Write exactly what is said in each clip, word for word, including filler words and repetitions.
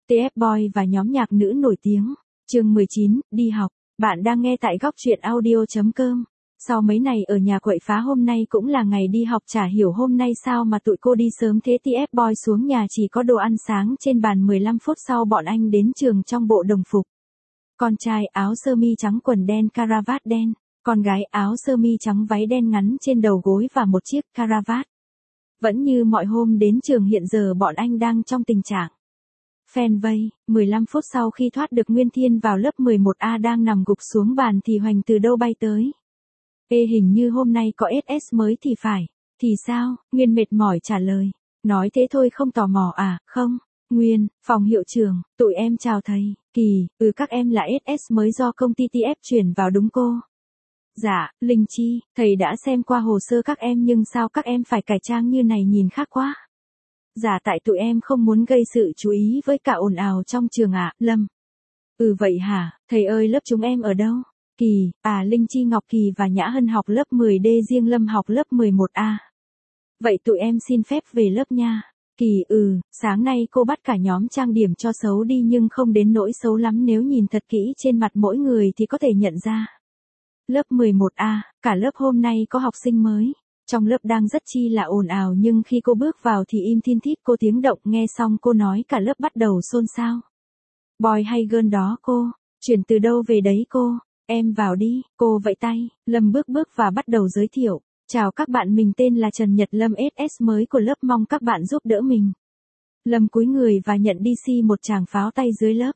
tê ép Boy và nhóm nhạc nữ nổi tiếng. Chương mười chín, đi học. Bạn đang nghe tại góc truyện audio chấm com. Sau mấy ngày ở nhà quậy phá hôm nay cũng là ngày đi học, chả hiểu hôm nay sao mà tụi cô đi sớm thế. tê ép Boy xuống nhà chỉ có đồ ăn sáng trên bàn. mười lăm phút sau bọn anh đến trường trong bộ đồng phục. Con trai áo sơ mi trắng quần đen caravat đen, con gái áo sơ mi trắng váy đen ngắn trên đầu gối và một chiếc caravat. Vẫn như mọi hôm đến trường, hiện giờ bọn anh đang trong tình trạng phen vây. mười lăm phút sau khi thoát được Nguyên Thiên vào lớp mười một A đang nằm gục xuống bàn thì Hoành từ đâu bay tới. Ê, hình như hôm nay có ét ét mới thì phải. Thì sao? Nguyên mệt mỏi trả lời. Nói thế thôi không tò mò à? Không. Nguyên, phòng hiệu trưởng, tụi em chào thầy. Kỳ, ừ các em là ét ét mới do công ty tê ép chuyển vào đúng cô? Dạ, Linh Chi, thầy đã xem qua hồ sơ các em nhưng sao các em phải cải trang như này, nhìn khác quá. Dạ tại tụi em không muốn gây sự chú ý với cả ồn ào trong trường ạ. Lâm. Ừ vậy hả, thầy ơi lớp chúng em ở đâu? Kỳ, à Linh Chi, Ngọc Kỳ và Nhã Hân học lớp mười D, riêng Lâm học lớp mười một A. Vậy tụi em xin phép về lớp nha. Kỳ, ừ, sáng nay cô bắt cả nhóm trang điểm cho xấu đi nhưng không đến nỗi xấu lắm, nếu nhìn thật kỹ trên mặt mỗi người thì có thể nhận ra. Lớp mười một A, cả lớp hôm nay có học sinh mới. Trong lớp đang rất chi là ồn ào nhưng khi cô bước vào thì im thiên thít, cô tiếng động, nghe xong cô nói cả lớp bắt đầu xôn xao. Boy hay girl đó cô? Chuyển từ đâu về đấy cô? Em vào đi, cô vẫy tay. Lâm bước bước và bắt đầu giới thiệu. Chào các bạn, mình tên là Trần Nhật Lâm, ét ét mới của lớp, mong các bạn giúp đỡ mình. Lâm cúi người và nhận đê xê một tràng pháo tay dưới lớp.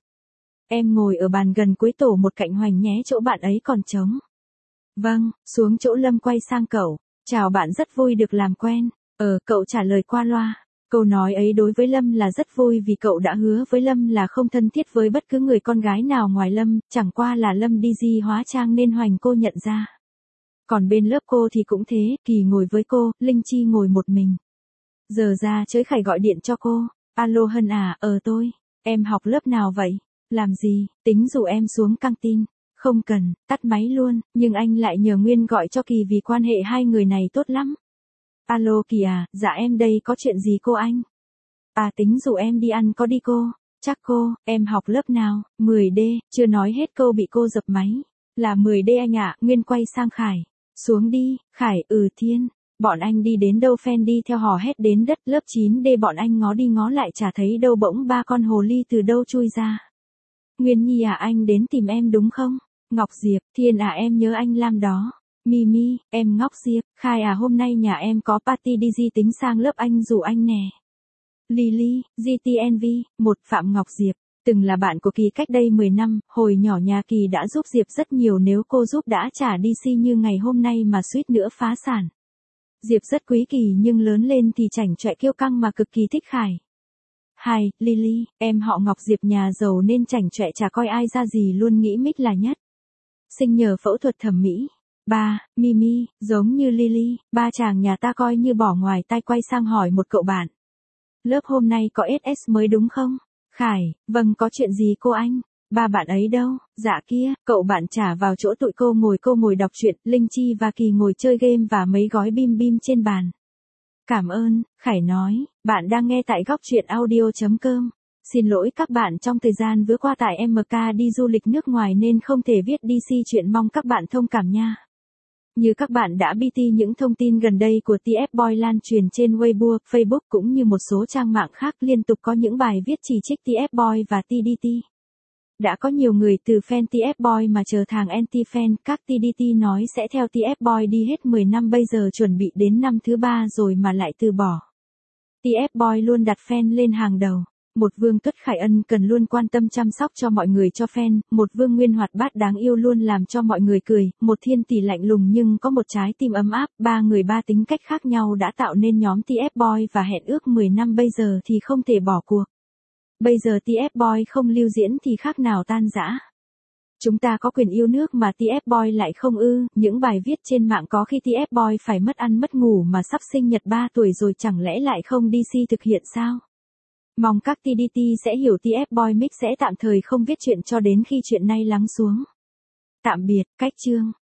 Em ngồi ở bàn gần cuối tổ một cạnh Hoành nhé, chỗ bạn ấy còn trống. Vâng, xuống chỗ. Lâm quay sang cậu. Chào bạn, rất vui được làm quen. Ờ, cậu trả lời qua loa. Câu nói ấy đối với Lâm là rất vui vì cậu đã hứa với Lâm là không thân thiết với bất cứ người con gái nào ngoài Lâm, chẳng qua là Lâm đi di hóa trang nên Hoành cô nhận ra. Còn bên lớp cô thì cũng thế, Kỳ ngồi với cô, Linh Chi ngồi một mình. Giờ ra Chới Khải gọi điện cho cô. Alo Hân à, ờ tôi. Em học lớp nào vậy? Làm gì? Tính rủ em xuống căng tin. Không cần, tắt máy luôn, nhưng anh lại nhờ Nguyên gọi cho Kỳ vì quan hệ hai người này tốt lắm. Alo Kỳ à, dạ em đây, có chuyện gì cô anh? À tính rủ em đi ăn có đi cô? Chắc cô, em học lớp nào? mười D, chưa nói hết câu bị cô dập máy. Là mười D anh ạ. Nguyên quay sang Khải. Xuống đi, Khải, ừ Thiên. Bọn anh đi đến đâu phen đi theo hò hét đến đất. Lớp chín D bọn anh ngó đi ngó lại chả thấy đâu, bỗng ba con hồ ly từ đâu chui ra. Nguyên Nhi à, anh đến tìm em đúng không? Ngọc Diệp, Thiên à em nhớ anh Lam đó. Mimi, em Ngọc Diệp, Khai à hôm nay nhà em có party đi Di tính sang lớp anh rủ anh nè. Lily, giê tê en vê, một Phạm Ngọc Diệp, từng là bạn của Kỳ cách đây mười năm, hồi nhỏ nhà Kỳ đã giúp Diệp rất nhiều, nếu cô giúp đã trả đê xê như ngày hôm nay mà suýt nữa phá sản. Diệp rất quý Kỳ nhưng lớn lên thì chảnh chọe kiêu căng mà cực kỳ thích Khải. Hai, Lily, em họ Ngọc Diệp nhà giàu nên chảnh chọe chả coi ai ra gì luôn, nghĩ Mít là nhất. Sinh nhờ phẫu thuật thẩm mỹ. Ba, Mimi, giống như Lily, ba chàng nhà ta coi như bỏ ngoài tai, quay sang hỏi một cậu bạn. Lớp hôm nay có ét ét mới đúng không? Khải, vâng, có chuyện gì cô anh? Ba bạn ấy đâu? Dạ kia, cậu bạn trả vào chỗ tụi cô ngồi, cô ngồi đọc truyện, Linh Chi và Kỳ ngồi chơi game và mấy gói bim bim trên bàn. Cảm ơn, Khải nói, bạn đang nghe tại góc truyện audio chấm com. Xin lỗi các bạn, trong thời gian vừa qua tại em ca đi du lịch nước ngoài nên không thể viết đê xê chuyện, mong các bạn thông cảm nha. Như các bạn đã biết những thông tin gần đây của tê ép Boy lan truyền trên Weibo, Facebook cũng như một số trang mạng khác, liên tục có những bài viết chỉ trích tê ép Boy và tê đê tê. Đã có nhiều người từ fan tê ép Boy mà trở thành anti-fan, các tê đê tê nói sẽ theo tê ép Boy đi hết mười năm, bây giờ chuẩn bị đến năm thứ ba rồi mà lại từ bỏ. tê ép Boy luôn đặt fan lên hàng đầu. Một Vương Tuất Khải ân cần luôn quan tâm chăm sóc cho mọi người, cho fan, một Vương Nguyên hoạt bát đáng yêu luôn làm cho mọi người cười, một Thiên Tỷ lạnh lùng nhưng có một trái tim ấm áp, ba người ba tính cách khác nhau đã tạo nên nhóm tê ép Boy và hẹn ước mười năm bây giờ thì không thể bỏ cuộc. Bây giờ tê ép Boy không lưu diễn thì khác nào tan rã. Chúng ta có quyền yêu nước mà tê ép Boy lại không ư? Những bài viết trên mạng có khi tê ép Boy phải mất ăn mất ngủ mà sắp sinh nhật ba tuổi rồi, chẳng lẽ lại không đê xê thực hiện sao? Mong các tê đê tê sẽ hiểu, tê ép Boy Mix sẽ tạm thời không viết chuyện cho đến khi chuyện này lắng xuống. Tạm biệt, cách chương.